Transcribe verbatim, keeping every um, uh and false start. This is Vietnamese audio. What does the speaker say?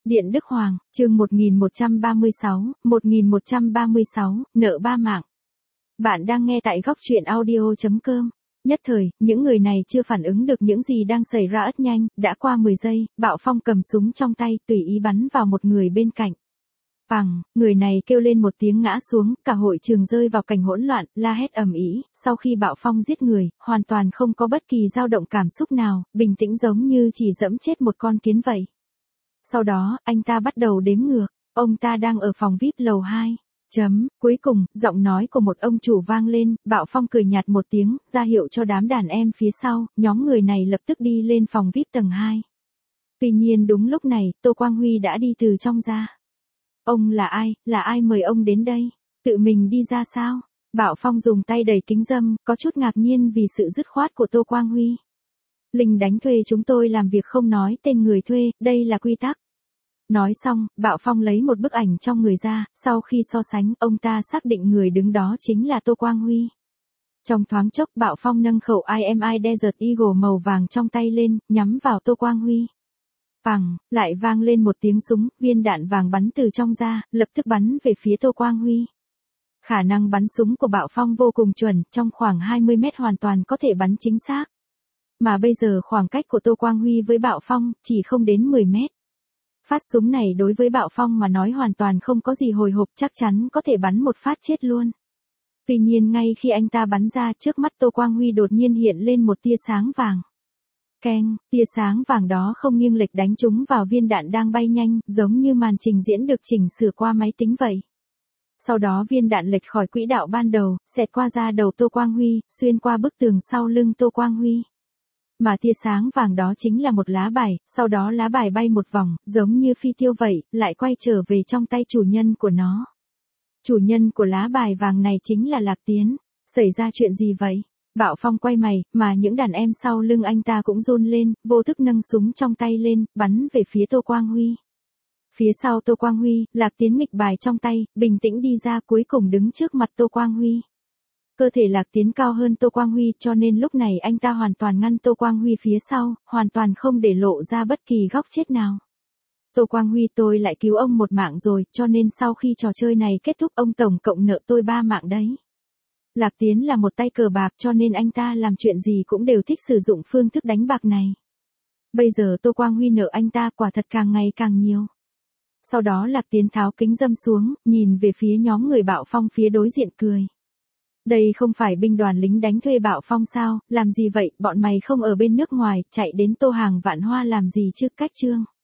Điện Đức Hoàng, chương một nghìn một trăm ba mươi sáu, một nghìn một trăm ba mươi sáu, nợ ba mạng. Bạn đang nghe tại góc truyện audio chấm com. Nhất thời, những người này chưa phản ứng được những gì đang xảy ra rất nhanh, đã qua mười giây, Bạo Phong cầm súng trong tay, tùy ý bắn vào một người bên cạnh. Phằng, người này kêu lên một tiếng ngã xuống, cả hội trường rơi vào cảnh hỗn loạn, la hét ầm ĩ. Sau khi Bạo Phong giết người, hoàn toàn không có bất kỳ dao động cảm xúc nào, bình tĩnh giống như chỉ dẫm chết một con kiến vậy. Sau đó, anh ta bắt đầu đếm ngược, ông ta đang ở phòng vi ai pi lầu hai. Chấm, cuối cùng, giọng nói của một ông chủ vang lên, Bạo Phong cười nhạt một tiếng, ra hiệu cho đám đàn em phía sau, nhóm người này lập tức đi lên phòng vi ai pi tầng hai. Tuy nhiên đúng lúc này, Tô Quang Huy đã đi từ trong ra. Ông là ai, là ai mời ông đến đây? Tự mình đi ra sao? Bạo Phong dùng tay đẩy kính râm, có chút ngạc nhiên vì sự dứt khoát của Tô Quang Huy. Linh đánh thuê chúng tôi làm việc không nói tên người thuê, đây là quy tắc. Nói xong, Bạo Phong lấy một bức ảnh trong người ra, sau khi so sánh, ông ta xác định người đứng đó chính là Tô Quang Huy. Trong thoáng chốc, Bạo Phong nâng khẩu i em i Desert Eagle màu vàng trong tay lên, nhắm vào Tô Quang Huy. Phằng, lại vang lên một tiếng súng, viên đạn vàng bắn từ trong ra, lập tức bắn về phía Tô Quang Huy. Khả năng bắn súng của Bạo Phong vô cùng chuẩn, trong khoảng hai mươi mét hoàn toàn có thể bắn chính xác. Mà bây giờ khoảng cách của Tô Quang Huy với Bạo Phong, chỉ không đến mười mét. Phát súng này đối với Bạo Phong mà nói hoàn toàn không có gì hồi hộp, chắc chắn có thể bắn một phát chết luôn. Tuy nhiên ngay khi anh ta bắn ra, trước mắt Tô Quang Huy đột nhiên hiện lên một tia sáng vàng. Keng, tia sáng vàng đó không nghiêng lệch đánh trúng vào viên đạn đang bay nhanh, giống như màn trình diễn được chỉnh sửa qua máy tính vậy. Sau đó viên đạn lệch khỏi quỹ đạo ban đầu, xẹt qua da đầu Tô Quang Huy, xuyên qua bức tường sau lưng Tô Quang Huy. Mà tia sáng vàng đó chính là một lá bài, sau đó lá bài bay một vòng, giống như phi tiêu vậy, lại quay trở về trong tay chủ nhân của nó. Chủ nhân của lá bài vàng này chính là Lạc Tiến. Xảy ra chuyện gì vậy? Bạo Phong quay mày, mà những đàn em sau lưng anh ta cũng run lên, vô thức nâng súng trong tay lên, bắn về phía Tô Quang Huy. Phía sau Tô Quang Huy, Lạc Tiến nghịch bài trong tay, bình tĩnh đi ra, cuối cùng đứng trước mặt Tô Quang Huy. Cơ thể Lạc Tiến cao hơn Tô Quang Huy, cho nên lúc này anh ta hoàn toàn ngăn Tô Quang Huy phía sau, hoàn toàn không để lộ ra bất kỳ góc chết nào. Tô Quang Huy, tôi lại cứu ông một mạng rồi, cho nên sau khi trò chơi này kết thúc ông tổng cộng nợ tôi ba mạng đấy. Lạc Tiến là một tay cờ bạc, cho nên anh ta làm chuyện gì cũng đều thích sử dụng phương thức đánh bạc này. Bây giờ Tô Quang Huy nợ anh ta quả thật càng ngày càng nhiều. Sau đó Lạc Tiến tháo kính râm xuống, nhìn về phía nhóm người Bạo Phong phía đối diện cười. Đây không phải binh đoàn lính đánh thuê Bạo Phong sao, làm gì vậy, bọn mày không ở bên nước ngoài, chạy đến Tô Hàng Vạn Hoa làm gì chứ, cách chương.